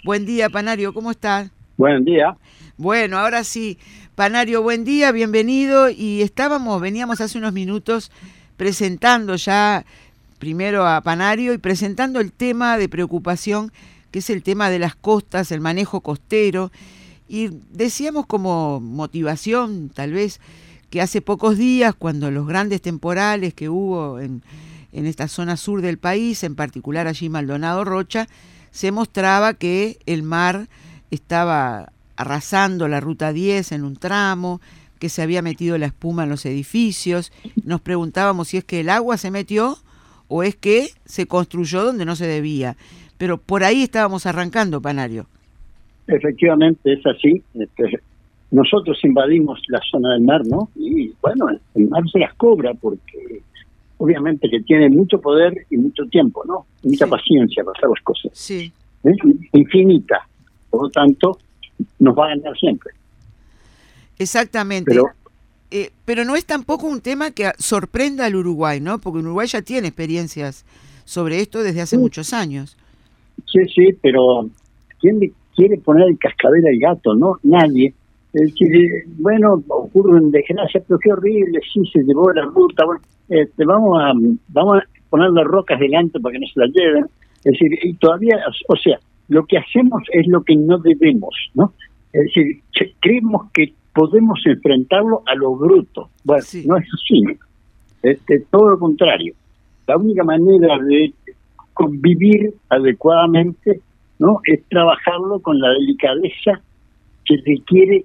Buen día, Panario, ¿cómo estás? Buen día. Bueno, ahora sí, Panario, buen día, bienvenido. Y veníamos hace unos minutos presentando ya primero a Panario y presentando el tema de preocupación, que es el tema de las costas, el manejo costero. Y decíamos como motivación, tal vez, que hace pocos días, cuando los grandes temporales que hubo en esta zona sur del país, en particular allí Maldonado Rocha, se mostraba que el mar estaba arrasando la ruta 10 en un tramo, que se había metido la espuma en los edificios. Nos preguntábamos si es que el agua se metió o es que se construyó donde no se debía. Pero por ahí estábamos arrancando, Panario. Efectivamente es así. Nosotros invadimos la zona del mar, ¿no? Y bueno, el mar se las cobra porque obviamente que tiene mucho poder y mucho tiempo, ¿no? Mucha paciencia para hacer las cosas. Sí. Infinita. Por lo tanto, nos va a ganar siempre. Exactamente. Pero no es tampoco un tema que sorprenda al Uruguay, ¿no? Porque Uruguay ya tiene experiencias sobre esto desde hace muchos años. Sí, pero ¿quién le quiere poner el cascabel al gato? No, nadie. Es decir, bueno, ocurren desgracias, pero qué horrible, sí, se llevó la ruta. Bueno, vamos a poner las rocas delante para que no se la lleven. Es decir, y todavía, o sea, lo que hacemos es lo que no debemos, ¿no? Es decir, creemos que podemos enfrentarlo a lo bruto. Bueno, sí. No es así. Todo lo contrario. La única manera de convivir adecuadamente, ¿no?, es trabajarlo con la delicadeza que requiere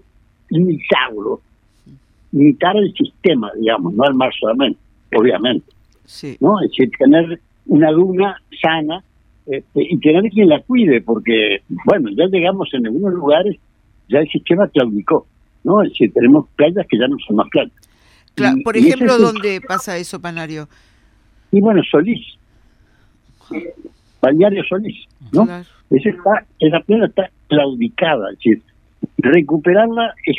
imitar el sistema, digamos, no al mar solamente, obviamente. Sí. ¿No? Es decir, tener una duna sana y tener quien la cuide, porque, bueno, ya llegamos en algunos lugares, ya el sistema claudicó, ¿no? Es decir, tenemos playas que ya no son más playas. Claro, por ejemplo, ¿dónde pasa eso, Panario? Y bueno, Solís, Balneario Solís, ¿no? Claro. Esa playa está claudicada, es decir, recuperarla es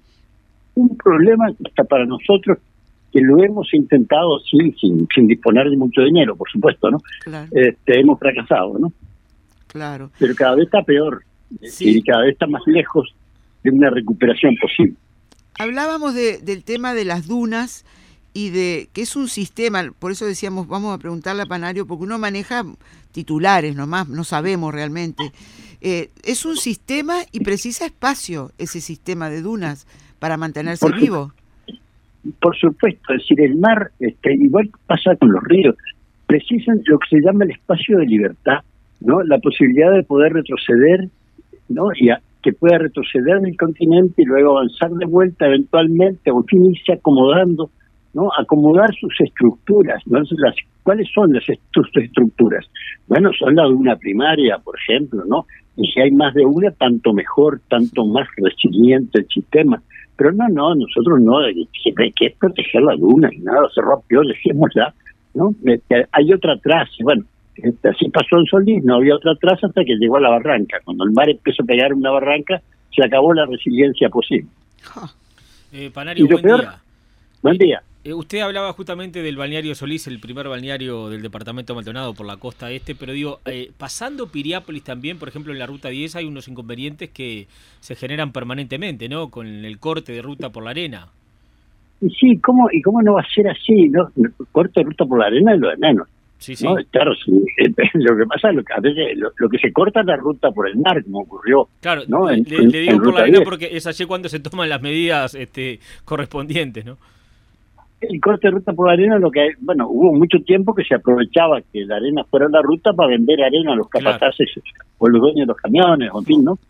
un problema hasta para nosotros, que lo hemos intentado sin disponer de mucho dinero, por supuesto, ¿no? Claro. Hemos fracasado, ¿no? Claro. Pero cada vez está peor, sí. Y cada vez está más lejos de una recuperación posible. Hablábamos del tema de las dunas y de que es un sistema, por eso decíamos, vamos a preguntarle a Panario, porque uno maneja titulares nomás, no sabemos realmente. Es un sistema y precisa espacio ese sistema de dunas para mantenerse vivo. Por supuesto, es decir, el mar, igual pasa con los ríos, precisan lo que se llama el espacio de libertad, ¿no? La posibilidad de poder retroceder, ¿no? Que pueda retroceder en el continente y luego avanzar de vuelta eventualmente, o irse acomodando, ¿no? Acomodar sus estructuras, ¿no? ¿Cuáles son sus estructuras? Bueno, son la duna primaria, por ejemplo, ¿no? Y si hay más de una, tanto mejor, tanto más resiliente el sistema. Pero no, nosotros no, siempre hay que proteger la duna y nada, se rompió, dejémosla, ¿no? Hay otra atrás, y bueno, así pasó en Solís, no había otra atrás hasta que llegó a la barranca. Cuando el mar empezó a pegar una barranca, se acabó la resiliencia posible. Panario, buen día. Buen día. Usted hablaba justamente del balneario Solís, el primer balneario del departamento de Maldonado por la costa este, pero digo, pasando Piriápolis también, por ejemplo, en la ruta 10 hay unos inconvenientes que se generan permanentemente, ¿no? Con el corte de ruta por la arena. Sí, ¿cómo no va a ser así, no? El corte de ruta por la arena es lo de menos. Sí. ¿No? Claro, sí. Lo que pasa es a veces lo que se corta es la ruta por el mar, como ocurrió. Claro, ¿no? le digo por la arena 10. porque es allí cuando se toman las medidas correspondientes, ¿no? El corte de ruta por la arena, hubo mucho tiempo que se aprovechaba que la arena fuera la ruta para vender arena a los capataces, claro, o los dueños de los camiones, en fin, ¿no?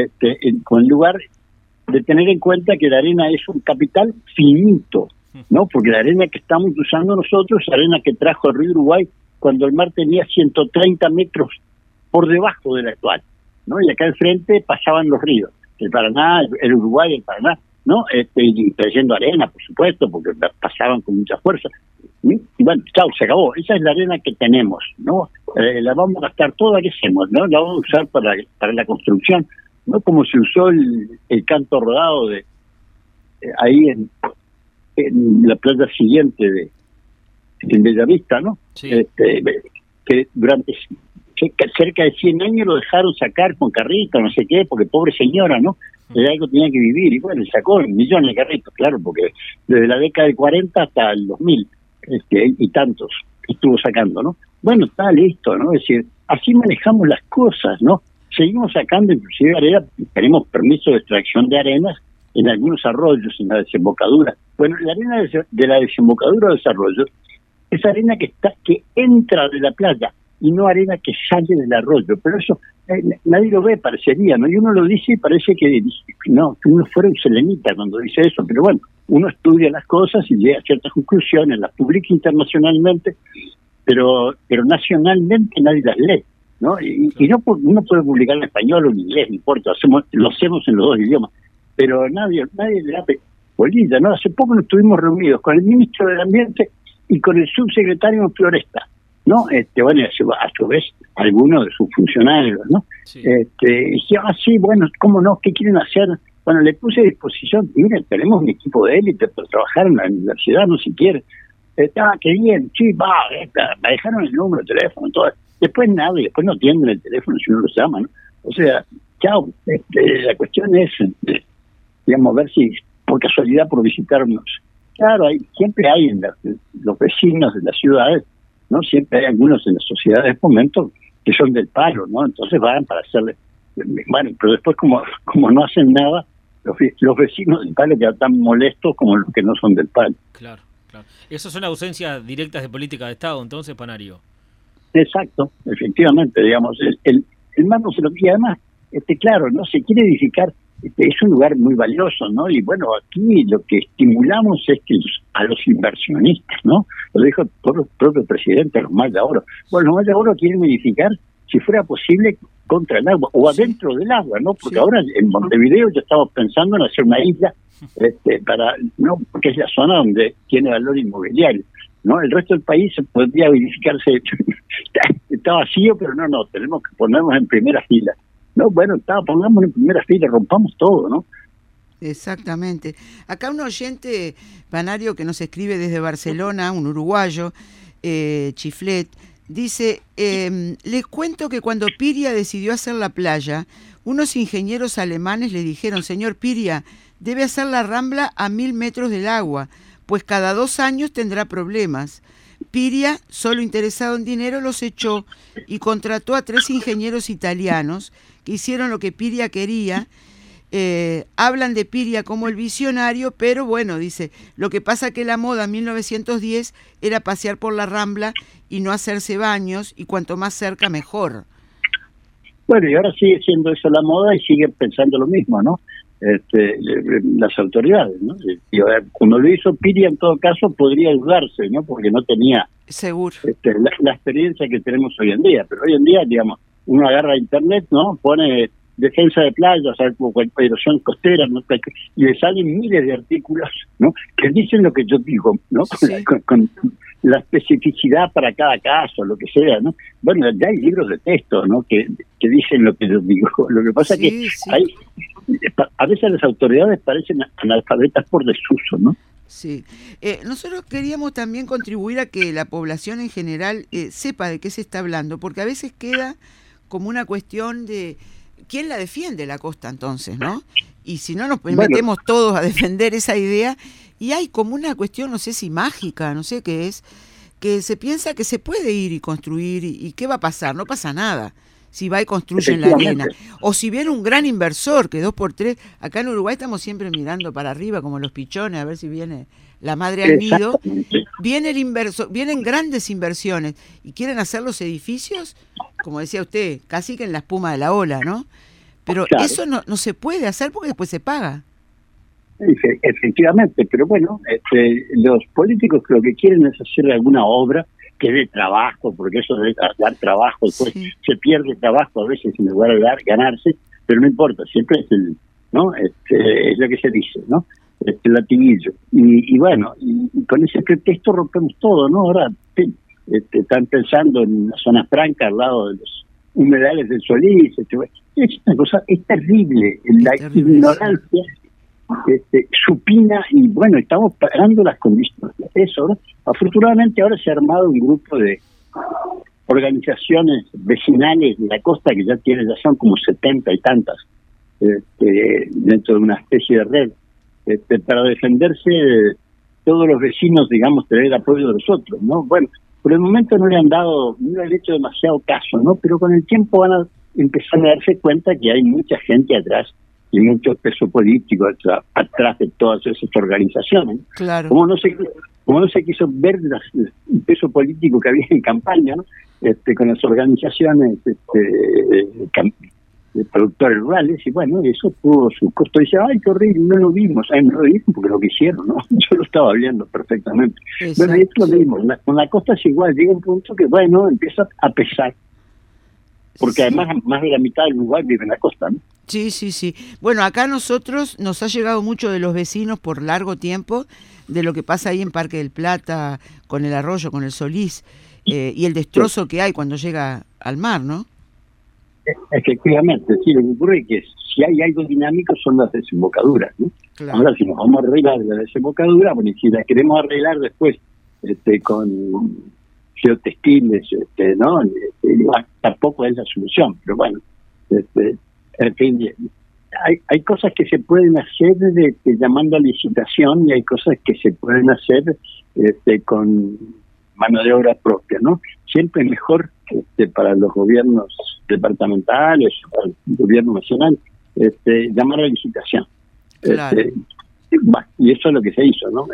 Con lugar de tener en cuenta que la arena es un capital finito, ¿no? Porque la arena que estamos usando nosotros es arena que trajo el río Uruguay cuando el mar tenía 130 metros por debajo del actual, ¿no? Y acá enfrente pasaban los ríos, el Paraná, el Uruguay, el Paraná, ¿no? Y trayendo arena, por supuesto, porque pasaban con mucha fuerza. Y bueno, chao, se acabó. Esa es la arena que tenemos, ¿no? La vamos a gastar toda, ¿qué hacemos? ¿No? La vamos a usar para la construcción, ¿no? Como se usó el canto rodado ahí en la playa siguiente en Bellavista, ¿no? Sí. Que durante cerca de 100 años lo dejaron sacar con carritos, no sé qué, porque pobre señora, ¿no? De algo tenía que vivir, y bueno, sacó millones de carritos, claro, porque desde la década del 40 hasta el 2000, y tantos estuvo sacando, ¿no? Bueno, está listo, ¿no? Es decir, así manejamos las cosas, ¿no? Seguimos sacando inclusive arena, tenemos permiso de extracción de arenas en algunos arroyos, en la desembocadura. Bueno, la arena de la desembocadura de desarrollo es arena que entra de la playa y no arena que sale del arroyo, pero eso nadie lo ve, parecería, ¿no? Y uno lo dice y parece que no, que uno fuera un selenita cuando dice eso, pero bueno, uno estudia las cosas y llega a ciertas conclusiones, las publica internacionalmente, pero nacionalmente nadie las lee, ¿no? Y no uno puede publicar en español o en inglés, no importa, lo hacemos en los dos idiomas, pero nadie le da bolilla, ¿no? Hace poco nos estuvimos reunidos con el ministro del Ambiente y con el subsecretario en Floresta, ¿no? Bueno, a su vez, algunos de sus funcionarios, ¿no? Sí. Dije, sí, bueno, ¿cómo no? ¿Qué quieren hacer? Bueno, le puse a disposición, miren, tenemos un equipo de élite para trabajar en la universidad, no si quiere. Qué bien, sí, me dejaron el número de teléfono, todo. Después nada, y después no atienden el teléfono si uno los llama, ¿no? O sea, chao, la cuestión es, digamos, ver si por casualidad por visitarnos. Claro, siempre hay en los vecinos de las ciudades, ¿no? Siempre hay algunos en las sociedades de fomento que son del palo, ¿no? Entonces van para hacerle... Bueno, pero después como no hacen nada, los vecinos del palo quedan tan molestos como los que no son del palo. Claro. Esas son ausencias directas de política de Estado, entonces, Panario. Exacto, efectivamente, digamos, el mar no se lo... Y además, claro, ¿no? Se quiere edificar, es un lugar muy valioso, ¿no? Y bueno, aquí lo que estimulamos es que a los inversionistas, ¿no? Lo dijo el propio presidente, los Mal de Oro. Bueno, los Mal de Oro quieren edificar, si fuera posible, contra el agua, o adentro del agua, ¿no? Porque ahora en Montevideo ya estamos pensando en hacer una isla, porque es la zona donde tiene valor inmobiliario, ¿no? El resto del país podría edificarse, está vacío, pero no, tenemos que ponernos en primera fila. No, bueno, pongamos en primera fila, rompamos todo, ¿no? Exactamente. Acá un oyente, Panario, que nos escribe desde Barcelona, un uruguayo, Chiflet, dice, les cuento que cuando Piria decidió hacer la playa, unos ingenieros alemanes le dijeron, señor Piria, debe hacer la Rambla a 1000 metros del agua, pues cada 2 años tendrá problemas. Piria, solo interesado en dinero, los echó y contrató a 3 ingenieros italianos que hicieron lo que Piria quería. Hablan de Piria como el visionario, pero bueno, dice, lo que pasa que la moda en 1910 era pasear por la Rambla y no hacerse baños, y cuanto más cerca mejor. Bueno, y ahora sigue siendo eso la moda y siguen pensando lo mismo, ¿no? Las autoridades, ¿no? Cuando lo hizo Piria, en todo caso, podría dudarse, ¿no? Porque no tenía seguro la experiencia que tenemos hoy en día. Pero hoy en día, digamos, uno agarra internet, ¿no? Pone defensa de playas, erosión costera, ¿no? Y le salen miles de artículos, ¿no? Que dicen lo que yo digo, ¿no? Sí. Con la especificidad para cada caso, lo que sea, ¿no? Bueno, ya hay libros de texto, ¿no? Que dicen lo que yo digo. Lo que pasa es que a veces las autoridades parecen analfabetas por desuso, ¿no? Sí. Nosotros queríamos también contribuir a que la población en general sepa de qué se está hablando, porque a veces queda como una cuestión de quién la defiende la costa entonces, ¿no? Y si no nos metemos todos a defender esa idea, y hay como una cuestión, no sé si mágica, no sé qué es, que se piensa que se puede ir y construir, y ¿qué va a pasar? No pasa nada si va y construye en la arena. O si viene un gran inversor, que 2x3, acá en Uruguay estamos siempre mirando para arriba como los pichones, a ver si viene la madre al nido. Viene el inversor, vienen grandes inversiones y quieren hacer los edificios, como decía usted, casi que en la espuma de la ola, ¿no? Pero claro, eso no se puede hacer porque después se paga. Efectivamente, pero bueno, los políticos lo que quieren es hacer alguna obra que dé trabajo, porque eso debe dar trabajo, después se pierde trabajo a veces en lugar de ganarse, pero no importa, siempre es ¿no? Es lo que se dice, ¿no? Latiguillo. Y bueno, y con ese pretexto rompemos todo, ¿no? Ahora están pensando en una zona franca al lado de los humedales del Solís. Es una cosa, es terrible, la ignorancia supina, y bueno, estamos pagando las condiciones de eso, ¿no? Afortunadamente ahora se ha armado un grupo de organizaciones vecinales de la costa que ya son como 70 y tantas dentro de una especie de red para defenderse todos los vecinos, digamos, tener el apoyo de los otros, ¿no? Bueno, por el momento no le han hecho demasiado caso, ¿no? Pero con el tiempo van a empezar a darse cuenta que hay mucha gente atrás y mucho peso político atrás de todas esas organizaciones. Claro. Como no se quiso ver el peso político que había en campaña, ¿no? Con las organizaciones de productores rurales, y bueno, eso tuvo su costo. Dice, ay, qué horrible, no lo vimos. Ay, no lo vimos porque lo que hicieron, ¿no? Yo lo estaba viendo perfectamente. Exacto. Bueno, y esto lo vimos. Con la costa es igual, llega un punto que, bueno, empieza a pesar. Porque además más de la mitad del Uruguay vive en la costa, ¿no? Sí, sí, sí. Bueno, acá nosotros nos ha llegado mucho de los vecinos por largo tiempo de lo que pasa ahí en Parque del Plata, con el arroyo, con el Solís, y el destrozo que hay cuando llega al mar, ¿no? Efectivamente, sí, lo que ocurre es que si hay algo dinámico son las desembocaduras, ¿no? Claro. Ahora, si nos vamos a arreglar la desembocadura, bueno, y si la queremos arreglar después con geotextiles, ¿no? Tampoco es la solución, pero bueno, en fin, hay cosas que se pueden hacer llamando a licitación y hay cosas que se pueden hacer con mano de obra propia, ¿no? Siempre es mejor para los gobiernos departamentales, para el gobierno nacional, llamar a licitación. Claro. Y eso es lo que se hizo, ¿no?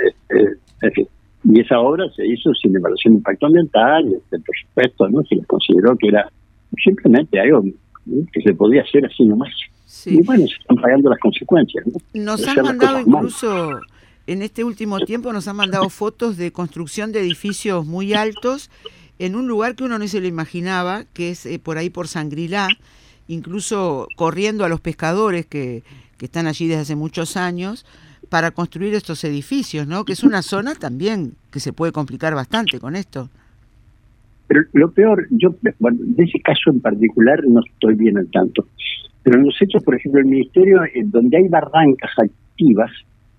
Y esa obra se hizo sin evaluación de impacto ambiental, por supuesto, ¿no? Se les consideró que era simplemente algo que se podía hacer así nomás. Sí. Y bueno, se están pagando las consecuencias, ¿no? Nos han mandado incluso, en este último tiempo, nos han mandado fotos de construcción de edificios muy altos en un lugar que uno no se lo imaginaba, que es por ahí por Sangrilá, incluso corriendo a los pescadores que están allí desde hace muchos años para construir estos edificios, ¿no? Que es una zona también que se puede complicar bastante con esto. Pero lo peor, de ese caso en particular no estoy bien al tanto, pero en los hechos, por ejemplo, el ministerio, donde hay barrancas activas,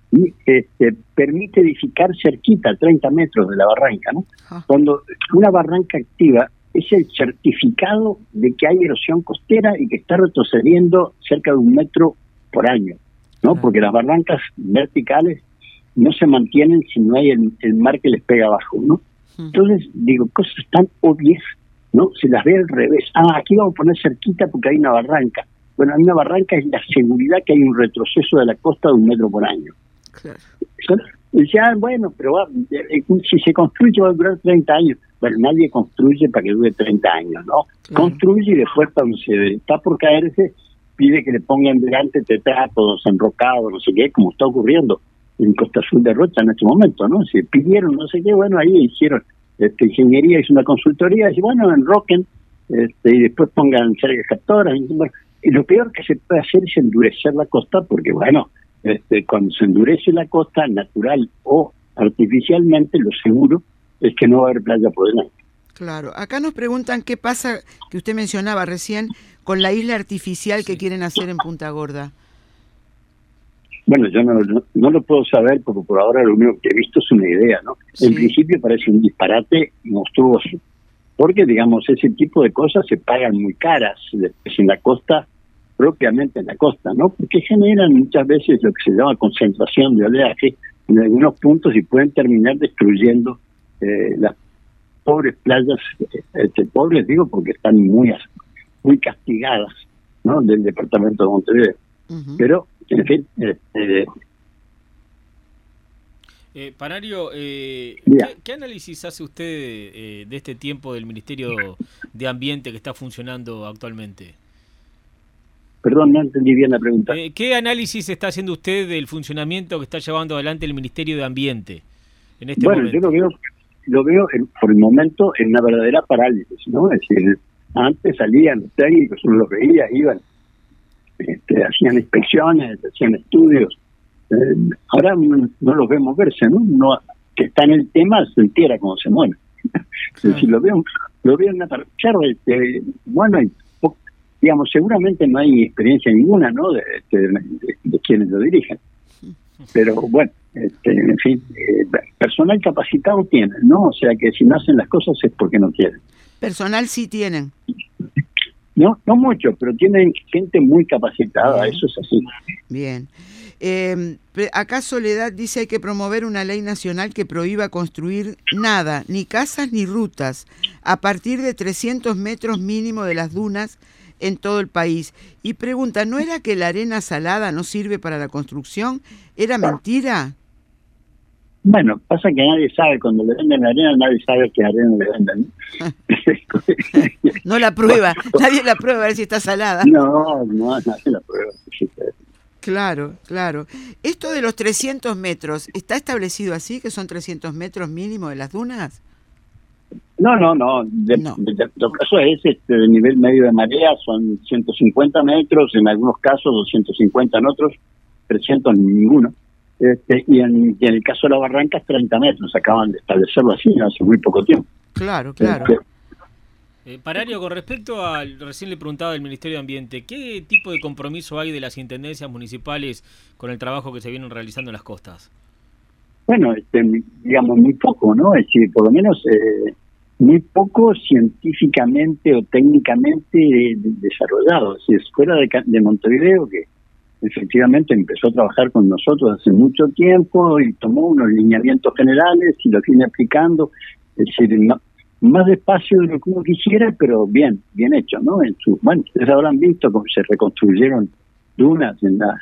permite edificar cerquita, 30 metros de la barranca, ¿no? Cuando una barranca activa es el certificado de que hay erosión costera y que está retrocediendo cerca de 1 metro por año, ¿no? Porque las barrancas verticales no se mantienen si no hay el mar que les pega abajo, ¿no? Entonces, digo, cosas tan obvias, ¿no? Se las ve al revés. Aquí vamos a poner cerquita porque hay una barranca. Bueno, hay una barranca, es la seguridad que hay un retroceso de la costa de 1 metro por año. Claro. Dice, bueno, pero si se construye va a durar 30 años. Bueno, nadie construye para que dure 30 años, ¿no? Claro. Construye y después cuando se está por caerse, pide que le pongan delante tetratos enrocados, no sé qué, como está ocurriendo en Costa Azul de Rocha en este momento, ¿no? Se pidieron no sé qué, bueno, ahí hicieron, ingeniería hizo una consultoría, dice, bueno, enroquen, y después pongan cercas captoras, y lo peor que se puede hacer es endurecer la costa, porque bueno, cuando se endurece la costa, natural o artificialmente, lo seguro es que no va a haber playa por delante. Claro, acá nos preguntan qué pasa, que usted mencionaba recién, con la isla artificial que quieren hacer en Punta Gorda. Bueno, yo no lo puedo saber porque por ahora lo único que he visto es una idea, ¿no? Sí. En principio parece un disparate monstruoso, porque, digamos, ese tipo de cosas se pagan muy caras en la costa, propiamente en la costa, ¿no? Porque generan muchas veces lo que se llama concentración de oleaje en algunos puntos y pueden terminar destruyendo las pobres playas, pobres digo porque están muy castigadas, ¿no? Del departamento de Montevideo. Uh-huh. Pero, en fin... Panario, ¿qué análisis hace usted de este tiempo del Ministerio de Ambiente que está funcionando actualmente? Perdón, no entendí bien la pregunta. ¿Qué análisis está haciendo usted del funcionamiento que está llevando adelante el Ministerio de Ambiente en este momento? Bueno, yo lo veo por el momento en una verdadera parálisis, ¿no? Es decir, antes salían los técnicos, uno los veía, iban, hacían inspecciones, hacían estudios. Ahora no los vemos verse, ¿no? Que está en el tema, se entera cómo se muere. Es decir, lo veo en una claro, bueno, digamos, seguramente no hay experiencia ninguna, ¿no? De quienes lo dirigen. Pero bueno, en fin, personal capacitado tienen, ¿no? O sea que si no hacen las cosas es porque no quieren. Personal sí tienen. No mucho, pero tienen gente muy capacitada, eso es así. Bien. Acá Soledad dice hay que promover una ley nacional que prohíba construir nada, ni casas ni rutas, a partir de 300 metros mínimo de las dunas en todo el país. Y pregunta, ¿no era que la arena salada no sirve para la construcción? ¿Era mentira? Bueno, pasa que nadie sabe, cuando le venden la arena, nadie sabe qué arena le venden. No la prueba, nadie la prueba a ver si está salada. No, nadie la prueba. Claro. Esto de los 300 metros, ¿está establecido así, que son 300 metros mínimo de las dunas? No. Lo caso es de nivel medio de marea, son 150 metros, en algunos casos 250, en otros 300 ninguno. Y en el caso de la barranca es 30 metros, acaban de establecerlo así hace muy poco tiempo. Claro. Panario, con respecto al, recién le preguntaba del Ministerio de Ambiente, ¿qué tipo de compromiso hay de las intendencias municipales con el trabajo que se vienen realizando en las costas? Bueno, digamos muy poco, ¿no? Es decir, por lo menos muy poco científicamente o técnicamente desarrollado. Si es fuera de Montevideo, que efectivamente empezó a trabajar con nosotros hace mucho tiempo y tomó unos lineamientos generales y los viene aplicando, es decir, más despacio de lo que uno quisiera, pero bien hecho, ¿no? Bueno, ustedes habrán visto cómo se reconstruyeron dunas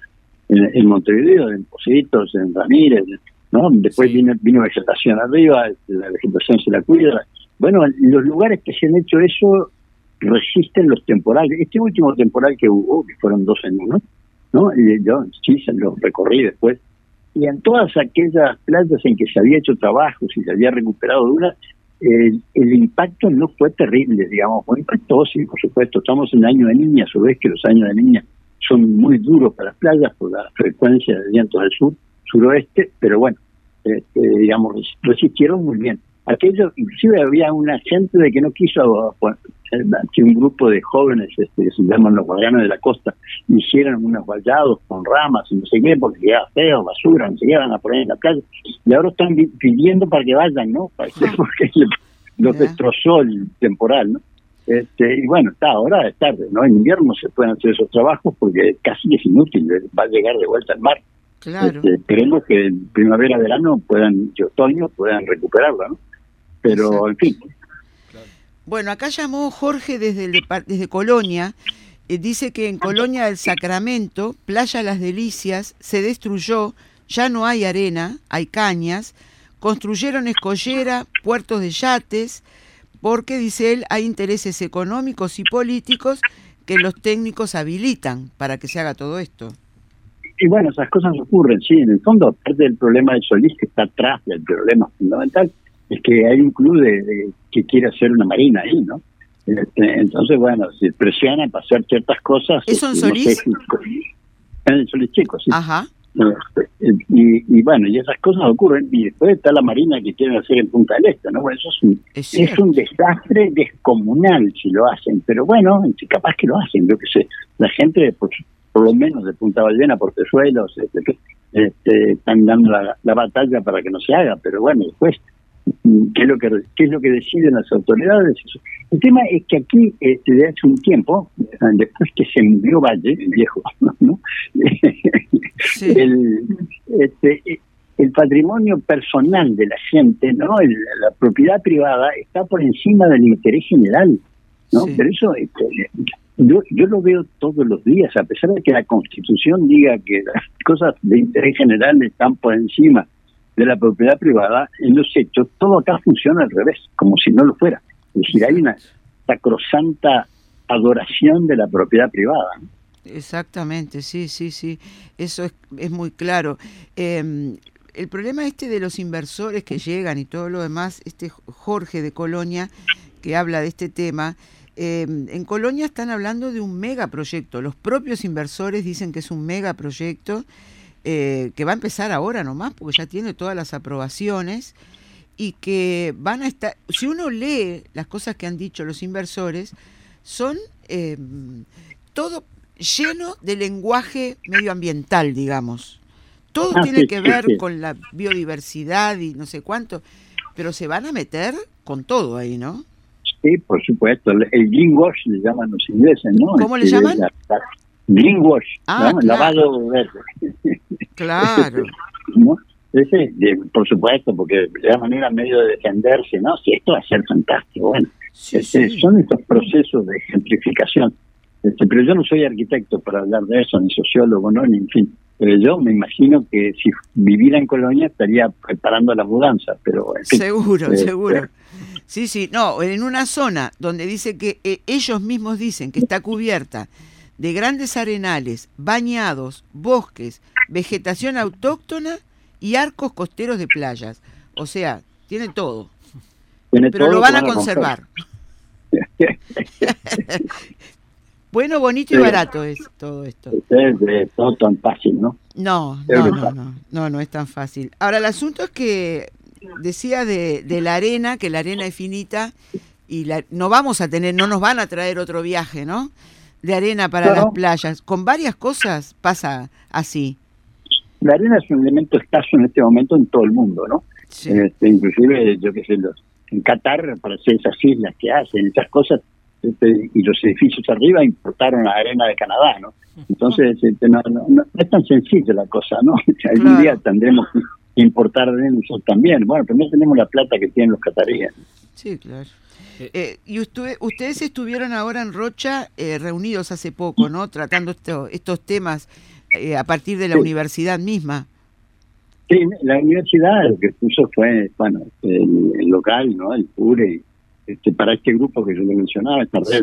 en Montevideo, en Positos, en Ramírez, ¿no? Después sí. vino vegetación arriba, la vegetación se la cuida. Bueno, los lugares que se han hecho eso resisten los temporales. Este último temporal que hubo, que fueron 2 en 1, ¿no? Y yo sí se lo recorrí después. Y en todas aquellas playas en que se había hecho trabajos y se había recuperado dunas, el impacto no fue terrible, digamos, fue impacto, sí, por supuesto. Estamos en año de niña, a su vez que los años de niña son muy duros para las playas por la frecuencia de vientos del suroeste, pero bueno, digamos, resistieron muy bien. Aquello, inclusive había una gente de que no quiso, que un grupo de jóvenes, que se llaman los guardianes de la costa, hicieron unos vallados con ramas y no sé qué, porque quedaba feo, basura, no sé qué, van a poner en la playa, y ahora están pidiendo para que vayan, ¿no? Porque los destrozó el temporal, ¿no? Y bueno, ahora es tarde, ¿no? En invierno se pueden hacer esos trabajos porque casi es inútil, va a llegar de vuelta al mar. Claro. Esperemos que en primavera, verano y otoño puedan recuperarla, ¿no? Pero, en fin. Bueno, acá llamó Jorge desde Colonia. Dice que en Colonia del Sacramento, Playa Las Delicias, se destruyó, ya no hay arena, hay cañas, construyeron escollera, puertos de yates, porque, dice él, hay intereses económicos y políticos que los técnicos habilitan para que se haga todo esto. Y bueno, esas cosas ocurren, sí. En el fondo, aparte del problema de Solís, que está atrás del problema fundamental, es que hay un club que quiere hacer una marina ahí, ¿no? Entonces, bueno, se presionan para hacer ciertas cosas. ¿Eso en Solís? En Solís Chico, sí. Ajá. Y bueno, y esas cosas ocurren. Y después está la marina que quieren hacer en Punta del Este, ¿no? Bueno, eso es un desastre descomunal si lo hacen. Pero bueno, capaz que lo hacen, yo qué sé. La gente, por lo menos de Punta Ballena, Portezuelos, están dando la batalla para que no se haga. Pero bueno, después, ¿qué es lo que deciden las autoridades? El tema es que aquí, desde hace un tiempo, después que se murió Valle, el viejo, ¿no? Sí. El patrimonio personal de la gente, ¿no? La propiedad privada está por encima del interés general, ¿no? Sí. Pero eso, yo lo veo todos los días, a pesar de que la Constitución diga que las cosas de interés general están por encima de la propiedad privada, en los hechos todo acá funciona al revés, como si no lo fuera. Es decir, hay una sacrosanta adoración de la propiedad privada, ¿no? Exactamente, sí, eso es muy claro. El problema de los inversores que llegan y todo lo demás, Jorge de Colonia, que habla de este tema, en Colonia están hablando de un megaproyecto. Los propios inversores dicen que es un megaproyecto que va a empezar ahora nomás, porque ya tiene todas las aprobaciones, y que van a estar, si uno lee las cosas que han dicho los inversores, son todo lleno de lenguaje medioambiental, digamos. Todo tiene que ver con la biodiversidad y no sé cuánto, pero se van a meter con todo ahí, ¿no? Sí, por supuesto. El greenwash le llaman los ingleses, ¿no? ¿Cómo le llaman? Greenwash, claro. Lavado verde. Claro. ¿No? Por supuesto, porque de la manera medio de defenderse, ¿no? Si esto va a ser fantástico, bueno. Sí. Son estos procesos de gentrificación. Pero yo no soy arquitecto para hablar de eso, ni sociólogo, ¿no? Ni en fin. Pero yo me imagino que si viviera en Colonia estaría preparando la mudanza, pero en fin, seguro. Sí, no, en una zona donde dice que ellos mismos dicen que está cubierta de grandes arenales, bañados, bosques, vegetación autóctona y arcos costeros de playas. O sea, tiene todo. Pero lo van a conservar. Bueno, bonito y barato es todo esto. Es todo tan fácil, ¿no? No es tan fácil. Ahora, el asunto es que decía de la arena, que la arena es finita y no nos van a traer otro viaje, ¿no? De arena para las playas. Con varias cosas pasa así. La arena es un elemento escaso en este momento en todo el mundo, ¿no? Sí. Inclusive, yo qué sé, en Qatar, para hacer esas islas que hacen, esas cosas, y los edificios arriba importaron la arena de Canadá, ¿no? Entonces, no es tan sencilla la cosa, ¿no? Algún día tendremos que importar arena nosotros también. Bueno, pero no tenemos la plata que tienen los cataríes. Sí, claro. Y ustedes estuvieron ahora en Rocha reunidos hace poco, ¿no? Tratando estos temas a partir de la universidad misma. Sí, la universidad lo que puso fue, el local, ¿no? El PURE, para este grupo que yo le mencionaba, esta red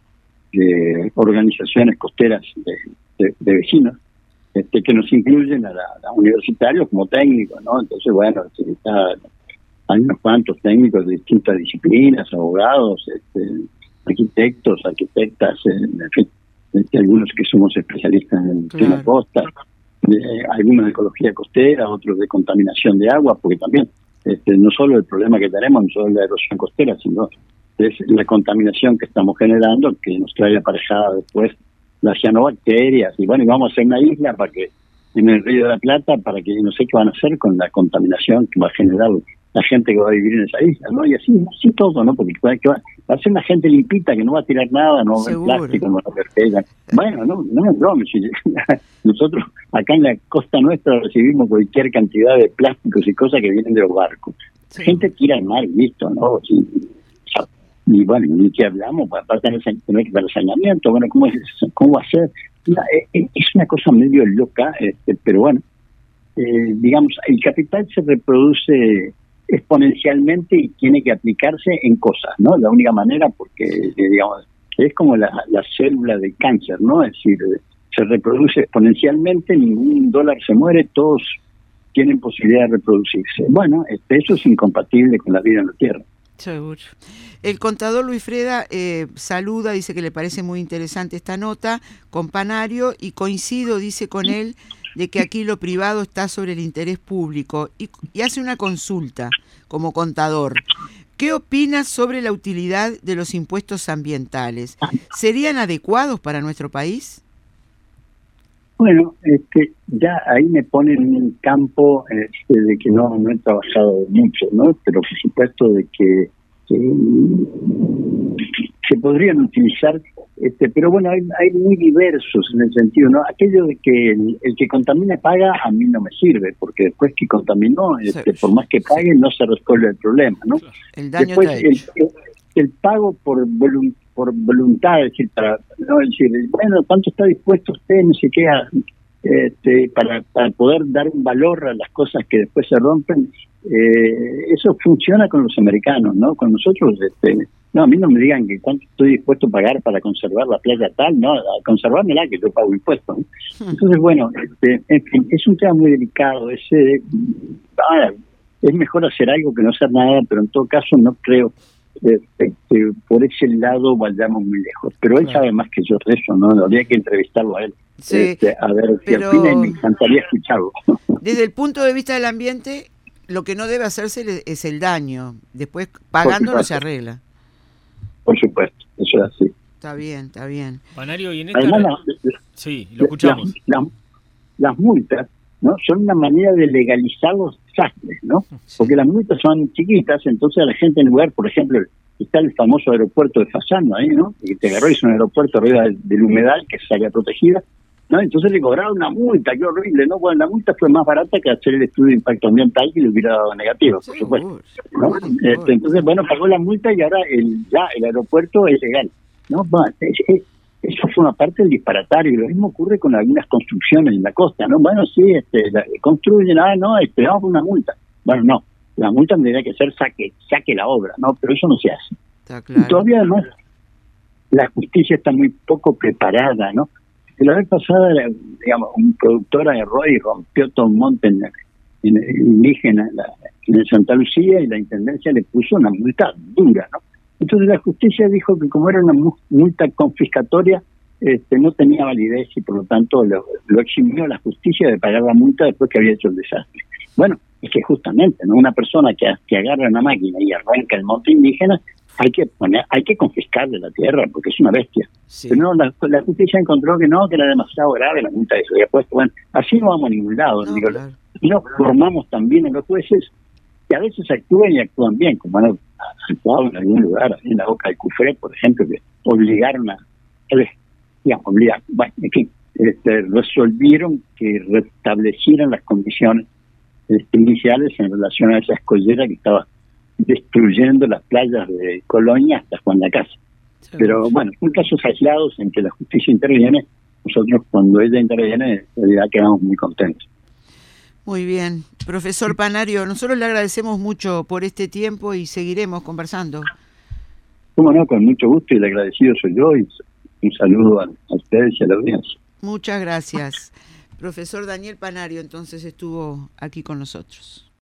de organizaciones costeras de vecinos, que nos incluyen a universitarios como técnicos, ¿no? Entonces, bueno, hay unos cuantos técnicos de distintas disciplinas, abogados, arquitectas, en fin, algunos que somos especialistas en tema costa, algunos de ecología costera, otros de contaminación de agua, porque también no solo el problema que tenemos, no solo la erosión costera, sino es la contaminación que estamos generando, que nos trae aparejada después las cianobacterias, y bueno, y vamos a hacer una isla para que en el Río de la Plata, para que no sé qué van a hacer con la contaminación que va a generar la gente que va a vivir en esa isla, ¿no? Y así todo, ¿no? Porque va a ser una gente limpita que no va a tirar nada, no va a haber plástico, no va a haber pega. Bueno, no es broma. Nosotros acá en la costa nuestra recibimos cualquier cantidad de plásticos y cosas que vienen de los barcos. Sí. La gente tira al mar y listo, ¿no? Y bueno, ni que hablamos, aparte del saneamiento, bueno, ¿cómo va a ser? Es una cosa medio loca, pero bueno, digamos, el capital se reproduce exponencialmente y tiene que aplicarse en cosas, ¿no? La única manera, porque, digamos, es como la célula del cáncer, ¿no? Es decir, se reproduce exponencialmente, ningún dólar se muere, todos tienen posibilidad de reproducirse. Bueno, eso es incompatible con la vida en la Tierra. Seguro. El contador Luis Freda saluda, dice que le parece muy interesante esta nota con Panario y coincido, dice, con él, de que aquí lo privado está sobre el interés público y hace una consulta como contador. ¿Qué opinas sobre la utilidad de los impuestos ambientales? ¿Serían adecuados para nuestro país? Bueno, ya ahí me ponen en un campo de que no he trabajado mucho, ¿no? Pero por supuesto de que se podrían utilizar, pero bueno, hay muy diversos en el sentido, ¿no? Aquello de que el que contamina paga, a mí no me sirve, porque después que contaminó, por más que pague, no se resuelve el problema, ¿no? El daño después, está hecho. El pago por voluntad, es decir, bueno, ¿cuánto está dispuesto usted, no sé qué, para poder dar un valor a las cosas que después se rompen? Eso funciona con los americanos, ¿no? Con nosotros, no, a mí no me digan que cuánto estoy dispuesto a pagar para conservar la playa tal, no, a conservármela, que yo pago impuestos, ¿no? Entonces, bueno, en fin, es un tema muy delicado, es mejor hacer algo que no hacer nada, pero en todo caso no creo por ese lado vayamos muy lejos, pero él sabe más que yo de eso, ¿no? Habría que entrevistarlo a él, sí, a ver qué opina, y me encantaría escucharlo. Desde el punto de vista del ambiente, lo que no debe hacerse es el daño, después pagando no se arregla. Por supuesto, eso es así. Está bien. Panario, y en esta... Además, sí, lo escuchamos. Las multas, ¿no? Son una manera de legalizar los desastres, ¿no? Sí. Porque las multas son chiquitas, entonces a la gente, en lugar, por ejemplo, está el famoso aeropuerto de Fasano ahí, ¿no? Y te agarró, hizo un aeropuerto arriba del humedal, que es área protegida, ¿no? Entonces le cobraron una multa, qué horrible, ¿no? Bueno, la multa fue más barata que hacer el estudio de impacto ambiental, que le hubiera dado negativo, por supuesto, ¿no? Entonces, bueno, pagó la multa y ahora el aeropuerto es legal, ¿no? Bueno, eso fue una parte del disparatario, y lo mismo ocurre con algunas construcciones en la costa, ¿no? Bueno, sí, construyen, vamos una multa. Bueno, no, la multa tendría que ser saque la obra, ¿no? Pero eso no se hace. Está claro. Y todavía además la justicia está muy poco preparada, ¿no? La vez pasada, digamos, un productor agarró y rompió todo un monte en indígena en Santa Lucía, y la intendencia le puso una multa dura, ¿no? Entonces la justicia dijo que como era una multa confiscatoria, no tenía validez, y por lo tanto lo eximió la justicia de pagar la multa después que había hecho el desastre. Bueno, es que justamente, ¿no? Una persona que agarra una máquina y arranca el monte indígena, hay que confiscarle la tierra, porque es una bestia. Sí. Pero no, la justicia encontró que no, que era demasiado grave la multa de eso. Y después, bueno, así no vamos a ningún lado. No, Digo, claro. y nos formamos también en los jueces, que a veces actúan y actúan bien, como han actuado en algún lugar, en la Boca del Cufré, por ejemplo, que obligaron bueno, en fin, resolvieron que restablecieran las condiciones iniciales en relación a esa escollera que estaba destruyendo las playas de Colonia hasta Juan de Casa. Sí. Pero bueno, son casos aislados en que la justicia interviene. Nosotros, cuando ella interviene, en realidad quedamos muy contentos. Muy bien. Profesor Panario, nosotros le agradecemos mucho por este tiempo y seguiremos conversando. Cómo no, con mucho gusto, y el agradecido soy yo, y un saludo a ustedes y a la audiencia. Muchas gracias. Profesor Daniel Panario, entonces, estuvo aquí con nosotros.